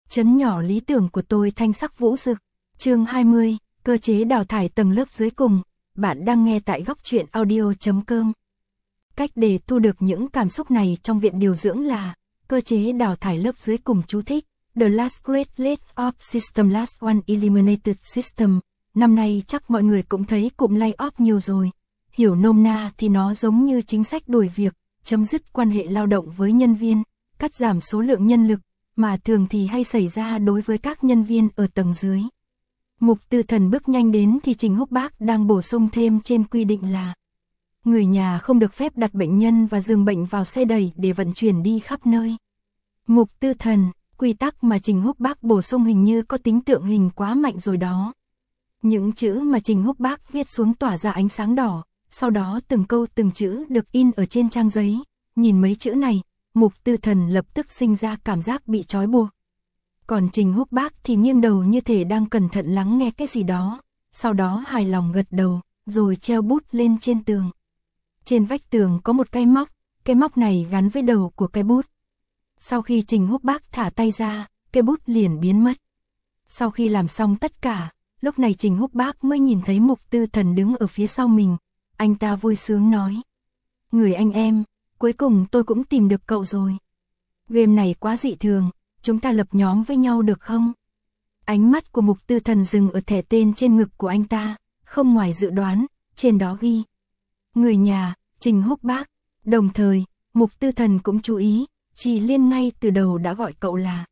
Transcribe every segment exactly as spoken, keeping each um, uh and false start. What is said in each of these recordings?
Trấn nhỏ lý tưởng của tôi thanh sắc vũ rực. Chương hai mươi, cơ chế đào thải tầng lớp dưới cùng. Bạn đang nghe tại góc truyện audio chấm com. Cách để thu được những cảm xúc này trong viện điều dưỡng là cơ chế đào thải lớp dưới cùng. Chú thích: The last great lay-off system, last one eliminated system. Năm nay chắc mọi người cũng thấy cụm lay-off nhiều rồi. Hiểu nôm na thì nó giống như chính sách đuổi việc, chấm dứt quan hệ lao động với nhân viên, cắt giảm số lượng nhân lực, mà thường thì hay xảy ra đối với các nhân viên ở tầng dưới. Mục Tư Thần bước nhanh đến thì Trình Húc Bác đang bổ sung thêm trên quy định là người nhà không được phép đặt bệnh nhân và giường bệnh vào xe đẩy để vận chuyển đi khắp nơi. Mục Tư Thần, quy tắc mà Trình Húc Bác bổ sung hình như có tính tượng hình quá mạnh rồi đó. Những chữ mà Trình Húc Bác viết xuống tỏa ra ánh sáng đỏ, sau đó từng câu từng chữ được in ở trên trang giấy. Nhìn mấy chữ này, Mục Tư Thần lập tức sinh ra cảm giác bị trói buộc. Còn Trình Húc Bác thì nghiêng đầu như thể đang cẩn thận lắng nghe cái gì đó, sau đó hài lòng gật đầu, rồi treo bút lên trên tường. Trên vách tường có một cái móc, cái móc này gắn với đầu của cái bút. Sau khi Trình Húc Bác thả tay ra, cái bút liền biến mất. Sau khi làm xong tất cả, lúc này Trình Húc Bác mới nhìn thấy Mục Tư Thần đứng ở phía sau mình. Anh ta vui sướng nói: "Người anh em, cuối cùng tôi cũng tìm được cậu rồi. Game này quá dị thường, chúng ta lập nhóm với nhau được không?" Ánh mắt của Mục Tư Thần dừng ở thẻ tên trên ngực của anh ta, không ngoài dự đoán, trên đó ghi người nhà, Trình Húc Bác. Đồng thời, Mục Tư Thần cũng chú ý, Trì Liên ngay từ đầu đã gọi cậu là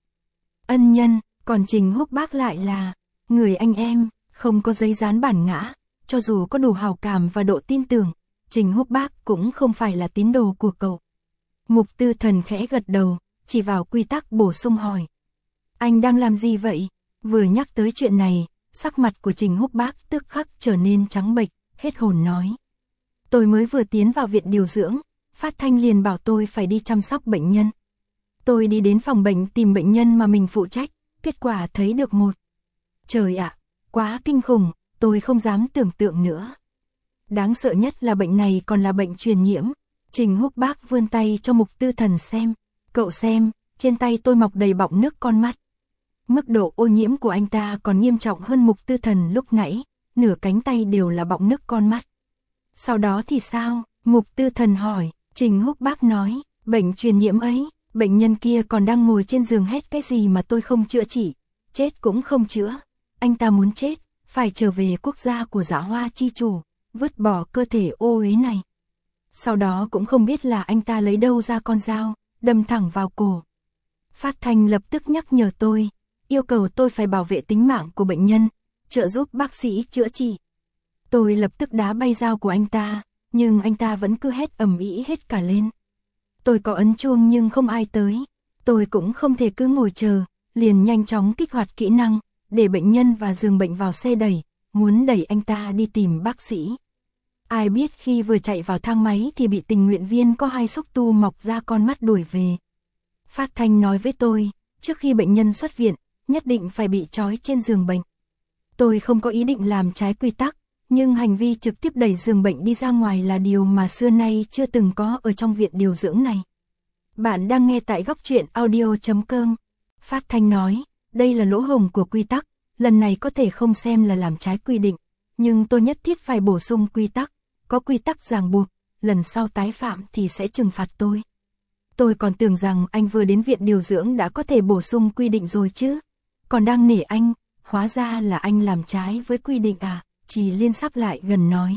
ân nhân, còn Trình Húc Bác lại là người anh em, không có giấy dán bản ngã. Cho dù có đủ hào cảm và độ tin tưởng, Trình Húc Bác cũng không phải là tín đồ của cậu. Mục Tư Thần khẽ gật đầu, chỉ vào quy tắc bổ sung hỏi: "Anh đang làm gì vậy?" Vừa nhắc tới chuyện này, sắc mặt của Trình Húc Bác tức khắc trở nên trắng bệch, hết hồn nói: "Tôi mới vừa tiến vào viện điều dưỡng, Phát Thanh liền bảo tôi phải đi chăm sóc bệnh nhân. Tôi đi đến phòng bệnh tìm bệnh nhân mà mình phụ trách, kết quả thấy được một. Trời ạ, quá kinh khủng, tôi không dám tưởng tượng nữa. Đáng sợ nhất là bệnh này còn là bệnh truyền nhiễm." Trình Húc Bác vươn tay cho Mục Tư Thần xem. "Cậu xem, trên tay tôi mọc đầy bọng nước con mắt." Mức độ ô nhiễm của anh ta còn nghiêm trọng hơn Mục Tư Thần lúc nãy, nửa cánh tay đều là bọng nước con mắt. "Sau đó thì sao?" Mục Tư Thần hỏi. Trình Húc Bác nói: "Bệnh truyền nhiễm ấy, bệnh nhân kia còn đang ngồi trên giường hét cái gì mà tôi không chữa trị, chết cũng không chữa. Anh ta muốn chết, phải trở về quốc gia của Dạ Hoa chi chủ, vứt bỏ cơ thể ô uế này." Sau đó cũng không biết là anh ta lấy đâu ra con dao, đâm thẳng vào cổ. Phát Thanh lập tức nhắc nhở tôi, yêu cầu tôi phải bảo vệ tính mạng của bệnh nhân, trợ giúp bác sĩ chữa trị. Tôi lập tức đá bay dao của anh ta, nhưng anh ta vẫn cứ hét ầm ĩ hết cả lên. Tôi có ấn chuông nhưng không ai tới. Tôi cũng không thể cứ ngồi chờ, liền nhanh chóng kích hoạt kỹ năng, để bệnh nhân và giường bệnh vào xe đẩy, muốn đẩy anh ta đi tìm bác sĩ. Ai biết khi vừa chạy vào thang máy thì bị tình nguyện viên có hai xúc tu mọc ra con mắt đuổi về. Phát Thanh nói với tôi, trước khi bệnh nhân xuất viện, nhất định phải bị trói trên giường bệnh. Tôi không có ý định làm trái quy tắc, nhưng hành vi trực tiếp đẩy giường bệnh đi ra ngoài là điều mà xưa nay chưa từng có ở trong viện điều dưỡng này. Bạn đang nghe tại góc truyện audio chấm com. Phát Thanh nói, đây là lỗ hổng của quy tắc, lần này có thể không xem là làm trái quy định, nhưng tôi nhất thiết phải bổ sung quy tắc, có quy tắc ràng buộc, lần sau tái phạm thì sẽ trừng phạt tôi. Tôi còn tưởng rằng anh vừa đến viện điều dưỡng đã có thể bổ sung quy định rồi chứ, còn đang nể anh, hóa ra là anh làm trái với quy định à? Trì Liên sắp lại gần nói.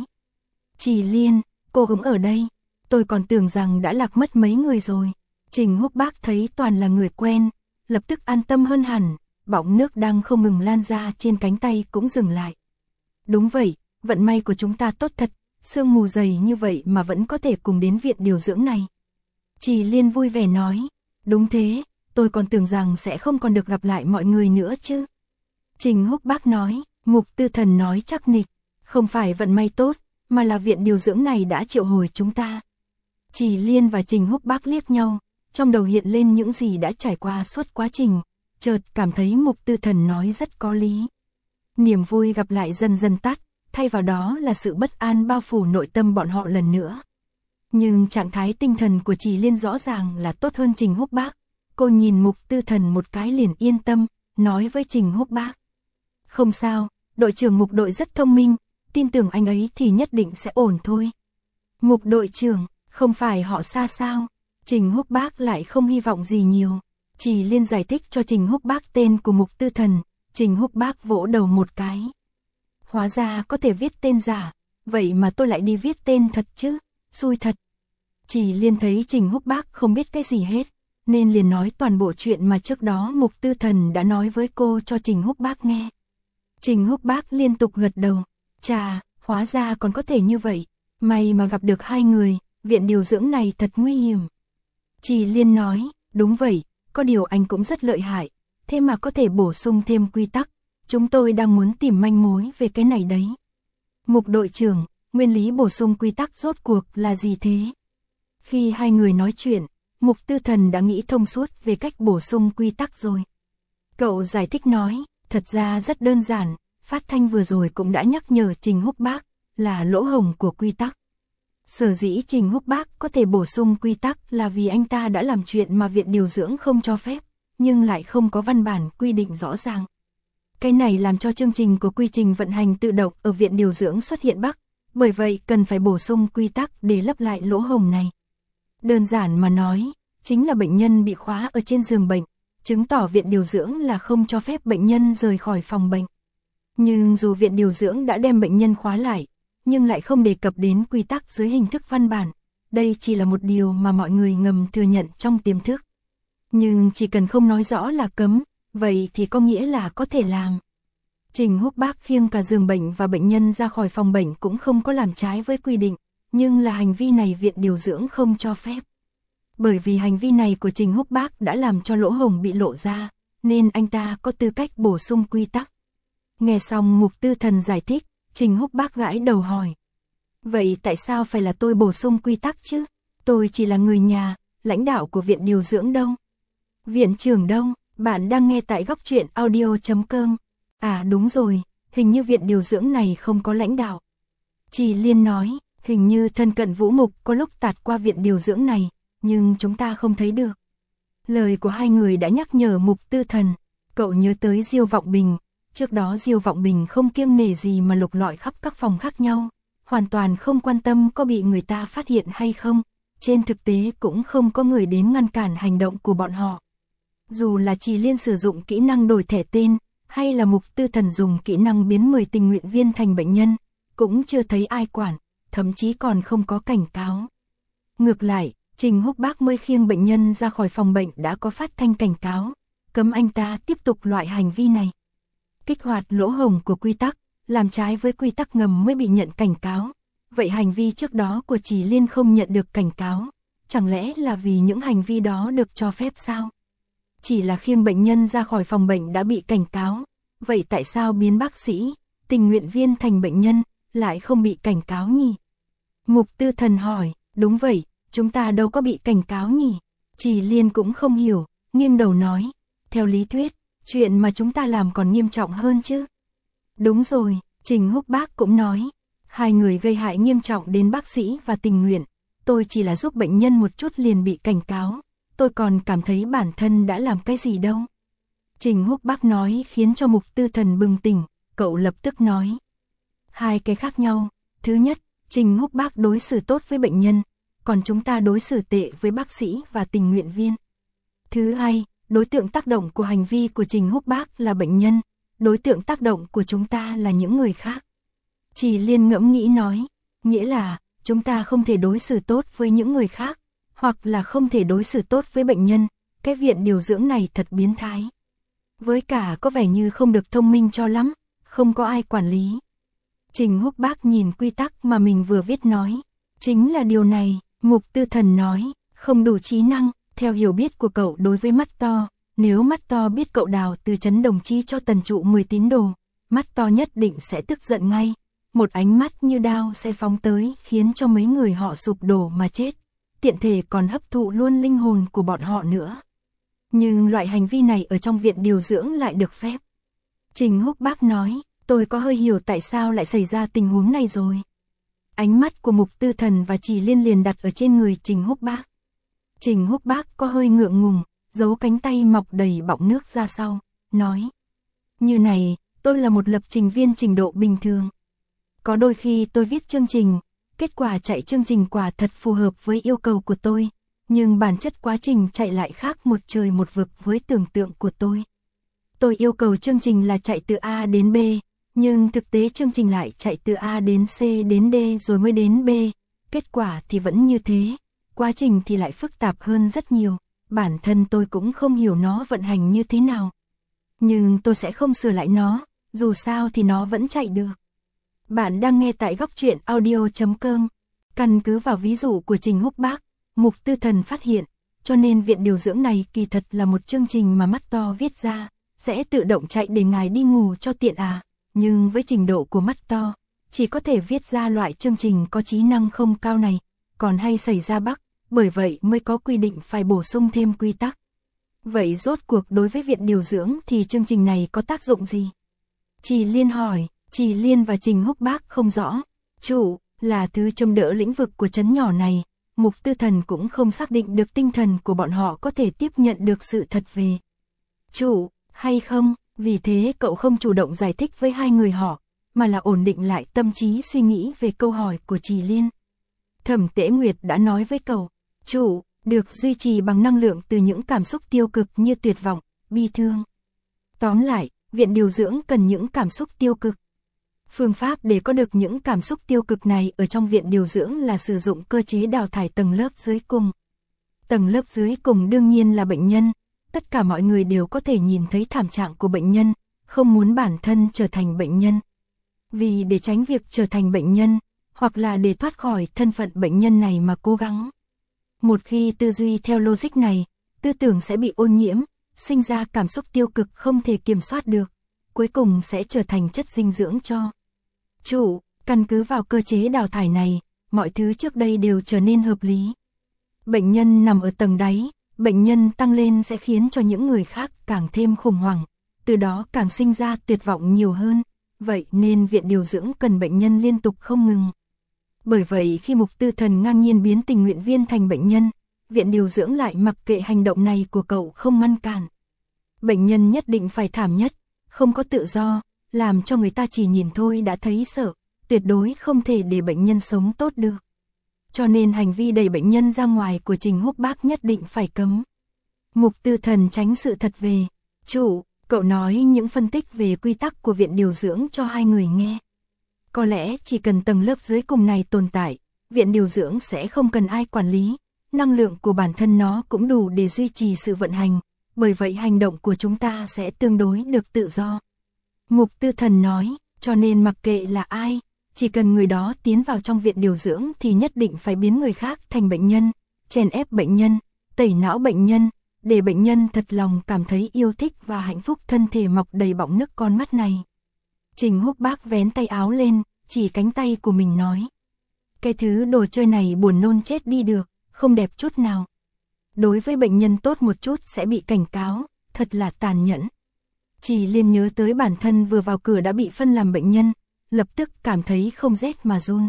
Trì Liên, cô cũng ở đây, tôi còn tưởng rằng đã lạc mất mấy người rồi. Trình Húc Bác thấy toàn là người quen, lập tức an tâm hơn hẳn, bọng nước đang không ngừng lan ra trên cánh tay cũng dừng lại. Đúng vậy, vận may của chúng ta tốt thật, sương mù dày như vậy mà vẫn có thể cùng đến viện điều dưỡng này. Trì Liên vui vẻ nói, đúng thế, tôi còn tưởng rằng sẽ không còn được gặp lại mọi người nữa chứ. Trình Húc Bác nói, Mục Tư Thần nói chắc nịch, không phải vận may tốt, mà là viện điều dưỡng này đã triệu hồi chúng ta. Trì Liên và Trình Húc Bác liếc nhau, trong đầu hiện lên những gì đã trải qua suốt quá trình, chợt cảm thấy Mục Tư Thần nói rất có lý. Niềm vui gặp lại dần dần tắt, thay vào đó là sự bất an bao phủ nội tâm bọn họ lần nữa. Nhưng trạng thái tinh thần của Trì Liên rõ ràng là tốt hơn Trình Húc Bác, Cô nhìn Mục Tư Thần một cái liền yên tâm, nói với Trình Húc Bác. Không sao, đội trưởng Mục đội rất thông minh, tin tưởng anh ấy thì nhất định sẽ ổn thôi. Mục đội trưởng, không phải họ xa sao? Trình Húc Bác lại không hy vọng gì nhiều. Chỉ Liên giải thích cho Trình Húc Bác tên của Mục Tư Thần, Trình Húc Bác vỗ đầu một cái. Hóa ra có thể viết tên giả, vậy mà tôi lại đi viết tên thật chứ, xui thật. Chỉ Liên thấy Trình Húc Bác không biết cái gì hết, nên liền nói toàn bộ chuyện mà trước đó Mục Tư Thần đã nói với cô cho Trình Húc Bác nghe. Trình Húc Bác liên tục gật đầu, chà, hóa ra còn có thể như vậy, may mà gặp được hai người, viện điều dưỡng này thật nguy hiểm. Chỉ Liên nói, đúng vậy, có điều anh cũng rất lợi hại, thế mà có thể bổ sung thêm quy tắc, chúng tôi đang muốn tìm manh mối về cái này đấy. Mục đội trưởng, nguyên lý bổ sung quy tắc rốt cuộc là gì thế? Khi hai người nói chuyện, Mục Tư Thần đã nghĩ thông suốt về cách bổ sung quy tắc rồi. Cậu giải thích nói, thật ra rất đơn giản, phát thanh vừa rồi cũng đã nhắc nhở Trình Húc Bác, là lỗ hổng của quy tắc. Sở dĩ Trình Húc Bác có thể bổ sung quy tắc là vì anh ta đã làm chuyện mà viện điều dưỡng không cho phép, nhưng lại không có văn bản quy định rõ ràng. Cái này làm cho chương trình của quy trình vận hành tự động ở viện điều dưỡng xuất hiện Bắc, bởi vậy cần phải bổ sung quy tắc để lấp lại lỗ hổng này. Đơn giản mà nói, chính là bệnh nhân bị khóa ở trên giường bệnh, chứng tỏ viện điều dưỡng là không cho phép bệnh nhân rời khỏi phòng bệnh. Nhưng dù viện điều dưỡng đã đem bệnh nhân khóa lại, nhưng lại không đề cập đến quy tắc dưới hình thức văn bản, đây chỉ là một điều mà mọi người ngầm thừa nhận trong tiềm thức. Nhưng chỉ cần không nói rõ là cấm, vậy thì có nghĩa là có thể làm. Trình Húc Bác khiêng cả giường bệnh và bệnh nhân ra khỏi phòng bệnh cũng không có làm trái với quy định, nhưng là hành vi này viện điều dưỡng không cho phép. Bởi vì hành vi này của Trình Húc Bác đã làm cho lỗ hổng bị lộ ra, nên anh ta có tư cách bổ sung quy tắc. Nghe xong Mục Tư Thần giải thích, Trình Húc Bác gãi đầu hỏi. Vậy tại sao phải là tôi bổ sung quy tắc chứ? Tôi chỉ là người nhà, lãnh đạo của viện điều dưỡng đâu? Viện trưởng đâu? Bạn đang nghe tại góc truyện audio chấm com. À đúng rồi, hình như viện điều dưỡng này không có lãnh đạo. Chỉ Liên nói, hình như thân cận Vũ Mục có lúc tạt qua viện điều dưỡng này, nhưng chúng ta không thấy được. Lời của hai người đã nhắc nhở Mục Tư Thần, cậu nhớ tới Diêu Vọng Bình. Trước đó Diêu Vọng Bình không kiêng nể gì mà lục lọi khắp các phòng khác nhau, hoàn toàn không quan tâm có bị người ta phát hiện hay không, trên thực tế cũng không có người đến ngăn cản hành động của bọn họ. Dù là Chỉ Liên sử dụng kỹ năng đổi thẻ tên, hay là Mục Tư Thần dùng kỹ năng biến mười tình nguyện viên thành bệnh nhân, cũng chưa thấy ai quản, thậm chí còn không có cảnh cáo. Ngược lại, Trình Húc Bác mới khiêng bệnh nhân ra khỏi phòng bệnh đã có phát thanh cảnh cáo, cấm anh ta tiếp tục loại hành vi này. Kích hoạt lỗ hổng của quy tắc, làm trái với quy tắc ngầm mới bị nhận cảnh cáo. Vậy hành vi trước đó của Chỉ Liên không nhận được cảnh cáo, chẳng lẽ là vì những hành vi đó được cho phép sao? Chỉ là khiêng bệnh nhân ra khỏi phòng bệnh đã bị cảnh cáo, vậy tại sao biến bác sĩ, tình nguyện viên thành bệnh nhân, lại không bị cảnh cáo nhỉ? Mục Tư Thần hỏi, đúng vậy, chúng ta đâu có bị cảnh cáo nhỉ? Chỉ Liên cũng không hiểu, nghiêng đầu nói, theo lý thuyết, chuyện mà chúng ta làm còn nghiêm trọng hơn chứ. Đúng rồi, Trình Húc Bác cũng nói, hai người gây hại nghiêm trọng đến bác sĩ và tình nguyện, tôi chỉ là giúp bệnh nhân một chút liền bị cảnh cáo, tôi còn cảm thấy bản thân đã làm cái gì đâu. Trình Húc Bác nói khiến cho Mục Tư Thần bừng tỉnh, cậu lập tức nói. Hai cái khác nhau, thứ nhất, Trình Húc Bác đối xử tốt với bệnh nhân, còn chúng ta đối xử tệ với bác sĩ và tình nguyện viên. Thứ hai, đối tượng tác động của hành vi của Trình Húc Bác là bệnh nhân, đối tượng tác động của chúng ta là những người khác. Chỉ Liên ngẫm nghĩ nói, nghĩa là, chúng ta không thể đối xử tốt với những người khác, hoặc là không thể đối xử tốt với bệnh nhân, cái viện điều dưỡng này thật biến thái. Với cả có vẻ như không được thông minh cho lắm, không có ai quản lý. Trình Húc Bác nhìn quy tắc mà mình vừa viết nói, chính là điều này, Mục Tư Thần nói, không đủ trí năng, theo hiểu biết của cậu đối với mắt to, nếu mắt to biết cậu đào từ trấn Đồng Chi cho Tần Trụ mười tín đồ, mắt to nhất định sẽ tức giận ngay, một ánh mắt như đao sẽ phóng tới khiến cho mấy người họ sụp đổ mà chết, tiện thể còn hấp thụ luôn linh hồn của bọn họ nữa. Nhưng loại hành vi này ở trong viện điều dưỡng lại được phép. Trình Húc Bác nói, tôi có hơi hiểu tại sao lại xảy ra tình huống này rồi. Ánh mắt của Mục Tư Thần và Chỉ Liên liền đặt ở trên người Trình Húc Bác. Trình Húc Bác có hơi ngượng ngùng, giấu cánh tay mọc đầy bọng nước ra sau, nói. Như này, tôi là một lập trình viên trình độ bình thường. Có đôi khi tôi viết chương trình, kết quả chạy chương trình quả thật phù hợp với yêu cầu của tôi, nhưng bản chất quá trình chạy lại khác một trời một vực với tưởng tượng của tôi. Tôi yêu cầu chương trình là chạy từ A đến B, nhưng thực tế chương trình lại chạy từ A đến C đến D rồi mới đến B, kết quả thì vẫn như thế, quá trình thì lại phức tạp hơn rất nhiều, bản thân tôi cũng không hiểu nó vận hành như thế nào. Nhưng tôi sẽ không sửa lại nó, dù sao thì nó vẫn chạy được. Bạn đang nghe tại góc truyện audio chấm com. Căn cứ vào ví dụ của Trình Húc Bác, Mục Tư Thần phát hiện, cho nên viện điều dưỡng này kỳ thật là một chương trình mà mắt to viết ra, sẽ tự động chạy để ngài đi ngủ cho tiện à, nhưng với trình độ của mắt to, chỉ có thể viết ra loại chương trình có trí năng không cao này, còn hay xảy ra bug, bởi vậy mới có quy định phải bổ sung thêm quy tắc. Vậy rốt cuộc đối với viện điều dưỡng thì chương trình này có tác dụng gì? Trì Liên hỏi. Trì Liên và Trình Húc Bác không rõ. Chủ, là thứ trông đỡ lĩnh vực của trấn nhỏ này, Mục Tư Thần cũng không xác định được tinh thần của bọn họ có thể tiếp nhận được sự thật về chủ, hay không, vì thế cậu không chủ động giải thích với hai người họ, mà là ổn định lại tâm trí suy nghĩ về câu hỏi của Trì Liên. Thẩm Tế Nguyệt đã nói với cậu, chủ, được duy trì bằng năng lượng từ những cảm xúc tiêu cực như tuyệt vọng, bi thương. Tóm lại, viện điều dưỡng cần những cảm xúc tiêu cực. Phương pháp để có được những cảm xúc tiêu cực này ở trong viện điều dưỡng là sử dụng cơ chế đào thải tầng lớp dưới cùng. Tầng lớp dưới cùng đương nhiên là bệnh nhân, tất cả mọi người đều có thể nhìn thấy thảm trạng của bệnh nhân, không muốn bản thân trở thành bệnh nhân. Vì để tránh việc trở thành bệnh nhân, hoặc là để thoát khỏi thân phận bệnh nhân này mà cố gắng. Một khi tư duy theo logic này, tư tưởng sẽ bị ô nhiễm, sinh ra cảm xúc tiêu cực không thể kiểm soát được, cuối cùng sẽ trở thành chất dinh dưỡng cho chủ. Căn cứ vào cơ chế đào thải này, mọi thứ trước đây đều trở nên hợp lý. Bệnh nhân nằm ở tầng đáy, bệnh nhân tăng lên sẽ khiến cho những người khác càng thêm khủng hoảng, từ đó càng sinh ra tuyệt vọng nhiều hơn, vậy nên viện điều dưỡng cần bệnh nhân liên tục không ngừng. Bởi vậy khi Mục Tư Thần ngang nhiên biến tình nguyện viên thành bệnh nhân, viện điều dưỡng lại mặc kệ hành động này của cậu không ngăn cản. Bệnh nhân nhất định phải thảm nhất, không có tự do, làm cho người ta chỉ nhìn thôi đã thấy sợ, tuyệt đối không thể để bệnh nhân sống tốt được. Cho nên hành vi đẩy bệnh nhân ra ngoài của Trình Húc Bác nhất định phải cấm. Mục Tư Thần tránh sự thật về chủ, cậu nói những phân tích về quy tắc của viện điều dưỡng cho hai người nghe. Có lẽ chỉ cần tầng lớp dưới cùng này tồn tại, viện điều dưỡng sẽ không cần ai quản lý, năng lượng của bản thân nó cũng đủ để duy trì sự vận hành, bởi vậy hành động của chúng ta sẽ tương đối được tự do. Mục Tư Thần nói, cho nên mặc kệ là ai, chỉ cần người đó tiến vào trong viện điều dưỡng thì nhất định phải biến người khác thành bệnh nhân, chèn ép bệnh nhân, tẩy não bệnh nhân, để bệnh nhân thật lòng cảm thấy yêu thích và hạnh phúc thân thể mọc đầy bọng nước con mắt này. Trình Húc Bác vén tay áo lên, chỉ cánh tay của mình nói. Cái thứ đồ chơi này buồn nôn chết đi được, không đẹp chút nào. Đối với bệnh nhân tốt một chút sẽ bị cảnh cáo, thật là tàn nhẫn. Trì Liên nhớ tới bản thân vừa vào cửa đã bị phân làm bệnh nhân, lập tức cảm thấy không rét mà run.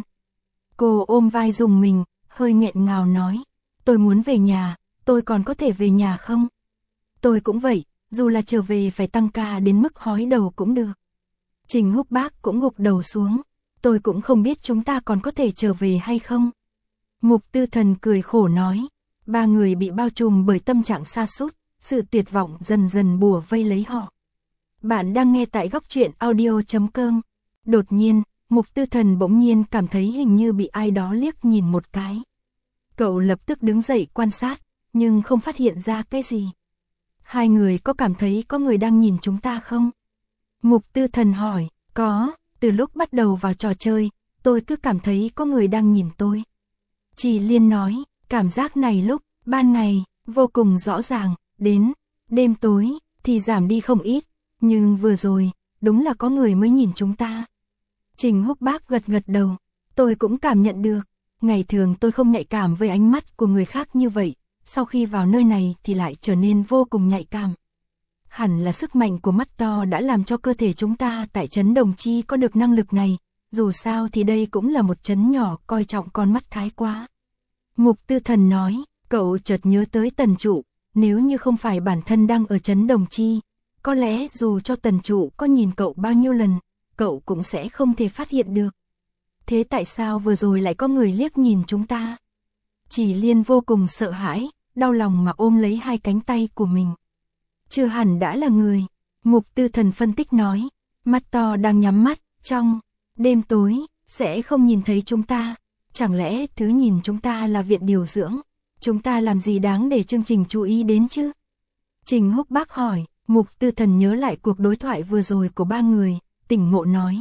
Cô ôm vai dùng mình, hơi nghẹn ngào nói, tôi muốn về nhà, tôi còn có thể về nhà không? Tôi cũng vậy, dù là trở về phải tăng ca đến mức hói đầu cũng được. Trình Húc Bác cũng gục đầu xuống, tôi cũng không biết chúng ta còn có thể trở về hay không. Mục Tư Thần cười khổ nói, ba người bị bao trùm bởi tâm trạng sa sút, sự tuyệt vọng dần dần bủa vây lấy họ. Bạn đang nghe tại góc truyện audio chấm com. Đột nhiên, Mục Tư Thần bỗng nhiên cảm thấy hình như bị ai đó liếc nhìn một cái. Cậu lập tức đứng dậy quan sát, nhưng không phát hiện ra cái gì. Hai người có cảm thấy có người đang nhìn chúng ta không? Mục Tư Thần hỏi, có, từ lúc bắt đầu vào trò chơi, tôi cứ cảm thấy có người đang nhìn tôi. Trì Liên nói, cảm giác này lúc ban ngày vô cùng rõ ràng, đến đêm tối thì giảm đi không ít, nhưng vừa rồi, đúng là có người mới nhìn chúng ta. Trình Húc Bác gật gật đầu, tôi cũng cảm nhận được, ngày thường tôi không nhạy cảm với ánh mắt của người khác như vậy, sau khi vào nơi này thì lại trở nên vô cùng nhạy cảm. Hẳn là sức mạnh của mắt to đã làm cho cơ thể chúng ta tại trấn Đồng Chi có được năng lực này, dù sao thì đây cũng là một trấn nhỏ coi trọng con mắt thái quá. Mục Tư Thần nói, cậu chợt nhớ tới Tần Trụ, nếu như không phải bản thân đang ở trấn Đồng Chi, có lẽ dù cho tần trụ có nhìn cậu bao nhiêu lần, cậu cũng sẽ không thể phát hiện được. Thế tại sao vừa rồi lại có người liếc nhìn chúng ta? Chỉ Liên vô cùng sợ hãi, đau lòng mà ôm lấy hai cánh tay của mình. Chưa hẳn đã là người, Mục Tư Thần phân tích nói, mắt to đang nhắm mắt, trong đêm tối, sẽ không nhìn thấy chúng ta. Chẳng lẽ thứ nhìn chúng ta là viện điều dưỡng? Chúng ta làm gì đáng để chương trình chú ý đến chứ? Trình Húc Bác hỏi, Mục Tư Thần nhớ lại cuộc đối thoại vừa rồi của ba người, tỉnh ngộ nói.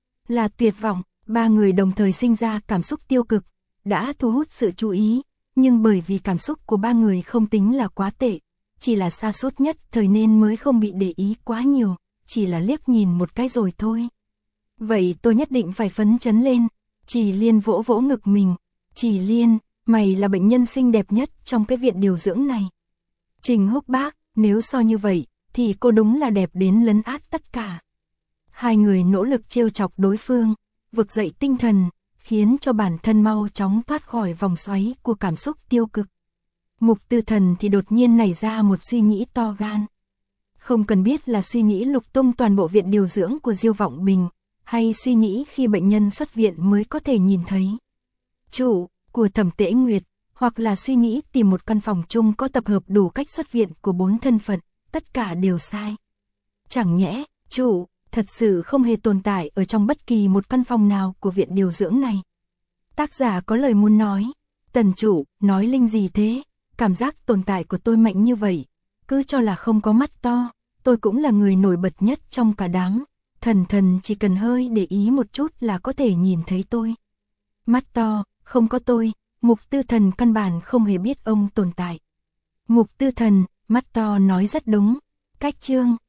Là tuyệt vọng, ba người đồng thời sinh ra cảm xúc tiêu cực, đã thu hút sự chú ý, nhưng bởi vì cảm xúc của ba người không tính là quá tệ, chỉ là sa sút nhất thời nên mới không bị để ý quá nhiều, chỉ là liếc nhìn một cái rồi thôi. Vậy tôi nhất định phải phấn chấn lên. Chỉ Liên vỗ vỗ ngực mình. Chỉ Liên, mày là bệnh nhân xinh đẹp nhất trong cái viện điều dưỡng này. Trình Húc Bác, nếu so như vậy, thì cô đúng là đẹp đến lấn át tất cả. Hai người nỗ lực trêu chọc đối phương, vực dậy tinh thần, khiến cho bản thân mau chóng thoát khỏi vòng xoáy của cảm xúc tiêu cực. Mục Tư Thần thì đột nhiên nảy ra một suy nghĩ to gan. Không cần biết là suy nghĩ lục tung toàn bộ viện điều dưỡng của Diêu Vọng Bình, hay suy nghĩ khi bệnh nhân xuất viện mới có thể nhìn thấy chủ của Thẩm Tễ Nguyệt, hoặc là suy nghĩ tìm một căn phòng chung có tập hợp đủ cách xuất viện của bốn thân phận, tất cả đều sai. Chẳng nhẽ, chủ thật sự không hề tồn tại ở trong bất kỳ một căn phòng nào của viện điều dưỡng này. Tác giả có lời muốn nói, Tần chủ, nói linh gì thế? Cảm giác tồn tại của tôi mạnh như vậy, cứ cho là không có mắt to, tôi cũng là người nổi bật nhất trong cả đám. Thần thần chỉ cần hơi để ý một chút là có thể nhìn thấy tôi. Mắt to, không có tôi, Mục Tư Thần căn bản không hề biết ông tồn tại. Mục Tư Thần, mắt to nói rất đúng. Cách chương